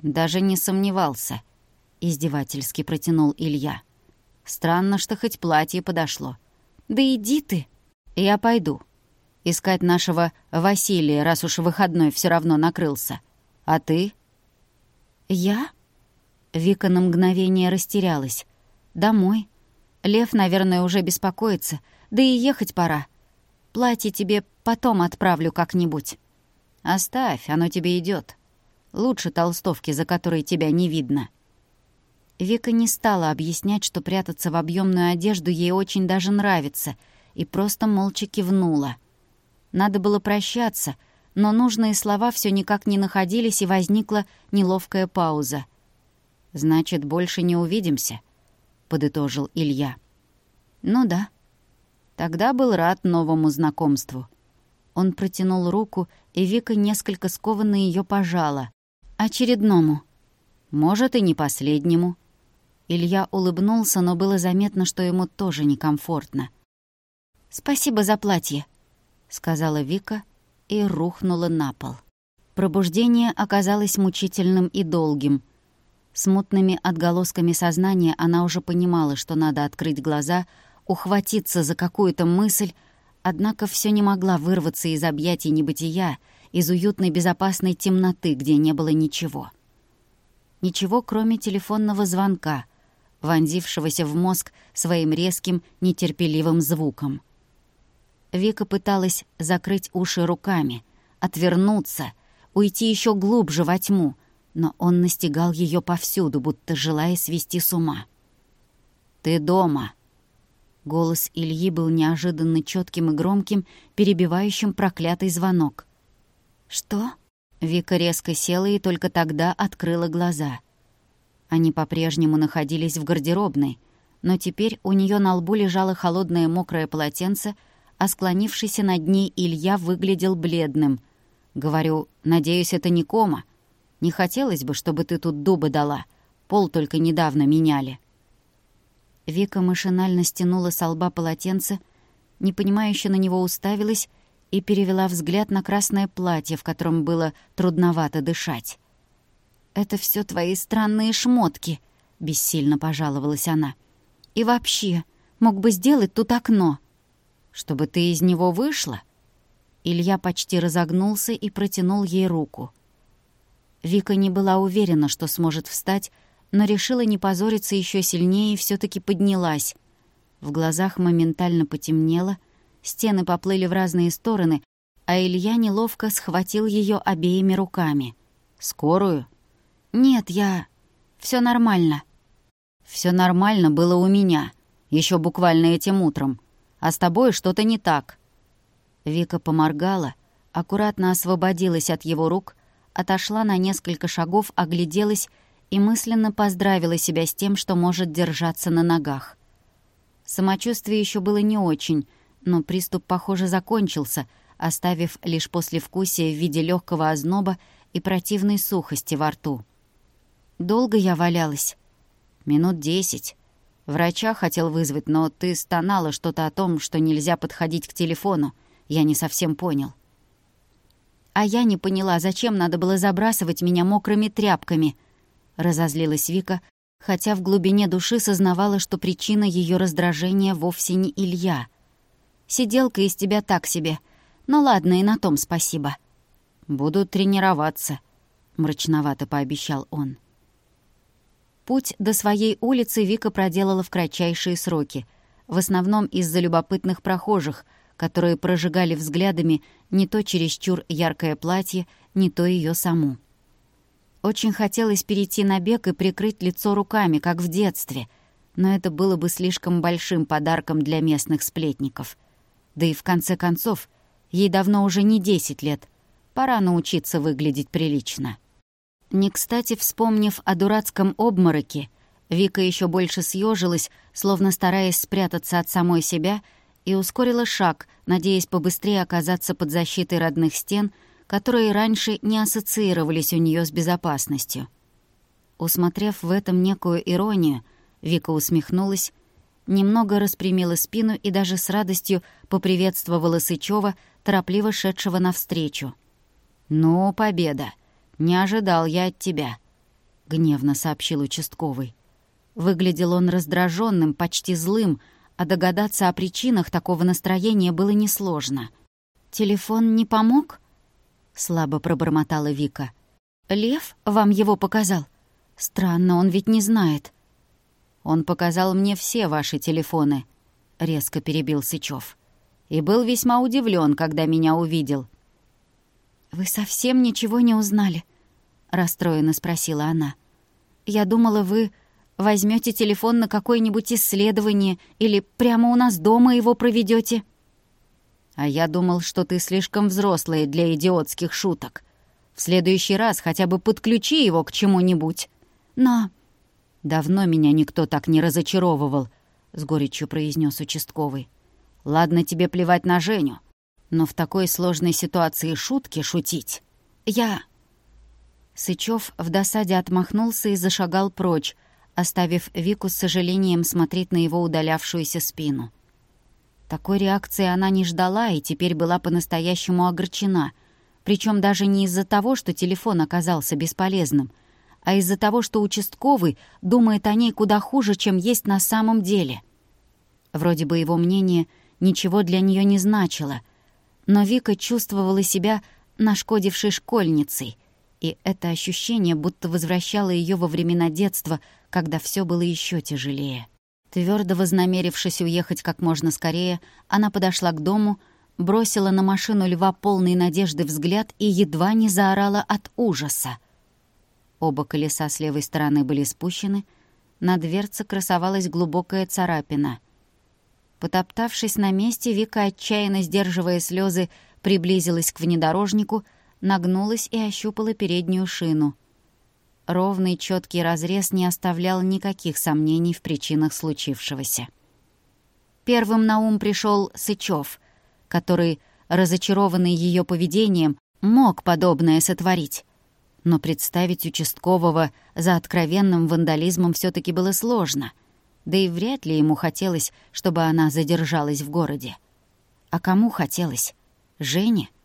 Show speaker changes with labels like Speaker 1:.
Speaker 1: «Даже не сомневался», — издевательски протянул Илья. «Странно, что хоть платье подошло». «Да иди ты!» «Я пойду. Искать нашего Василия, раз уж выходной все равно накрылся. А ты?» «Я?» Вика на мгновение растерялась. «Домой. Лев, наверное, уже беспокоится. Да и ехать пора. Платье тебе потом отправлю как-нибудь». «Оставь, оно тебе идет. Лучше толстовки, за которой тебя не видно». Вика не стала объяснять, что прятаться в объемную одежду ей очень даже нравится, и просто молча кивнула. Надо было прощаться, но нужные слова все никак не находились, и возникла неловкая пауза. «Значит, больше не увидимся», — подытожил Илья. «Ну да. Тогда был рад новому знакомству». Он протянул руку, и Вика несколько скованно ее пожала. «Очередному». «Может, и не последнему». Илья улыбнулся, но было заметно, что ему тоже некомфортно. «Спасибо за платье», — сказала Вика и рухнула на пол. Пробуждение оказалось мучительным и долгим. Смутными отголосками сознания она уже понимала, что надо открыть глаза, ухватиться за какую-то мысль, однако все не могла вырваться из объятий небытия, из уютной безопасной темноты, где не было ничего. Ничего, кроме телефонного звонка, вонзившегося в мозг своим резким, нетерпеливым звуком. Вика пыталась закрыть уши руками, отвернуться, уйти еще глубже во тьму, но он настигал ее повсюду, будто желая свести с ума. «Ты дома!» Голос Ильи был неожиданно четким и громким, перебивающим проклятый звонок. «Что?» Вика резко села и только тогда открыла глаза. Они по-прежнему находились в гардеробной, но теперь у нее на лбу лежало холодное мокрое полотенце, а склонившийся над ней Илья выглядел бледным. «Говорю, надеюсь, это не кома. Не хотелось бы, чтобы ты тут дуба дала. Пол только недавно меняли». Вика машинально стянула со лба полотенце, непонимающе на него уставилась и перевела взгляд на красное платье, в котором было трудновато дышать. «Это все твои странные шмотки», — бессильно пожаловалась она. «И вообще, мог бы сделать тут окно». «Чтобы ты из него вышла?» Илья почти разогнулся и протянул ей руку. Вика не была уверена, что сможет встать, но решила не позориться еще сильнее и все таки поднялась. В глазах моментально потемнело, стены поплыли в разные стороны, а Илья неловко схватил ее обеими руками. «Скорую?» «Нет, все нормально». Все нормально было у меня, еще буквально этим утром. А с тобой что-то не так». Вика поморгала, аккуратно освободилась от его рук, отошла на несколько шагов, огляделась и мысленно поздравила себя с тем, что может держаться на ногах. Самочувствие еще было не очень, но приступ, похоже, закончился, оставив лишь послевкусие в виде легкого озноба и противной сухости во рту. «Долго я валялась?» «Минут 10. Врача хотел вызвать, но ты стонала что-то о том, что нельзя подходить к телефону. Я не совсем понял». «А я не поняла, зачем надо было забрасывать меня мокрыми тряпками?» — разозлилась Вика, хотя в глубине души сознавала, что причина ее раздражения вовсе не Илья. «Сиделка из тебя так себе. Ну ладно, и на том спасибо». «Буду тренироваться», — мрачновато пообещал он. Путь до своей улицы Вика проделала в кратчайшие сроки, в основном из-за любопытных прохожих, которые прожигали взглядами не то чересчур яркое платье, не то ее саму. Очень хотелось перейти на бег и прикрыть лицо руками, как в детстве, но это было бы слишком большим подарком для местных сплетников. Да и в конце концов, ей давно уже не 10 лет, пора научиться выглядеть прилично. Не кстати вспомнив о дурацком обмороке, Вика еще больше съежилась, словно стараясь спрятаться от самой себя, и ускорила шаг, надеясь побыстрее оказаться под защитой родных стен, которые раньше не ассоциировались у нее с безопасностью. Усмотрев в этом некую иронию, Вика усмехнулась, немного распрямила спину и даже с радостью поприветствовала Сычева, торопливо шедшего навстречу. «Ну, победа! Не ожидал я от тебя. гневно сообщил участковый. Выглядел он раздраженным, почти злым, а догадаться о причинах такого настроения было несложно. «Телефон не помог?» — слабо пробормотала Вика. «Лев вам его показал? Странно, он ведь не знает». «Он показал мне все ваши телефоны», — резко перебил Сычев. «И был весьма удивлен, когда меня увидел». «Вы совсем ничего не узнали?» — расстроенно спросила она. «Я думала, вы возьмете телефон на какое-нибудь исследование или прямо у нас дома его проведете. «А я думал, что ты слишком взрослая для идиотских шуток. В следующий раз хотя бы подключи его к чему-нибудь». «Но...» «Давно меня никто так не разочаровывал», — с горечью произнес участковый. «Ладно, тебе плевать на Женю, но в такой сложной ситуации шутки шутить. Я...» Сычев в досаде отмахнулся и зашагал прочь, оставив Вику с сожалением смотреть на его удалявшуюся спину. Такой реакции она не ждала и теперь была по-настоящему огорчена, причем даже не из-за того, что телефон оказался бесполезным, а из-за того, что участковый думает о ней куда хуже, чем есть на самом деле. Вроде бы его мнение ничего для нее не значило, но Вика чувствовала себя нашкодившей школьницей, и это ощущение будто возвращало ее во времена детства, когда все было еще тяжелее. Твердо вознамерившись уехать как можно скорее, она подошла к дому, бросила на машину Льва полный надежды взгляд и едва не заорала от ужаса. Оба колеса с левой стороны были спущены, на дверце красовалась глубокая царапина. Потоптавшись на месте, Вика, отчаянно сдерживая слезы, приблизилась к внедорожнику, нагнулась и ощупала переднюю шину. Ровный четкий разрез не оставлял никаких сомнений в причинах случившегося. Первым на ум пришел Сычев, который, разочарованный ее поведением, мог подобное сотворить. Но представить участкового за откровенным вандализмом все-таки было сложно, да и вряд ли ему хотелось, чтобы она задержалась в городе. А кому хотелось? Жене?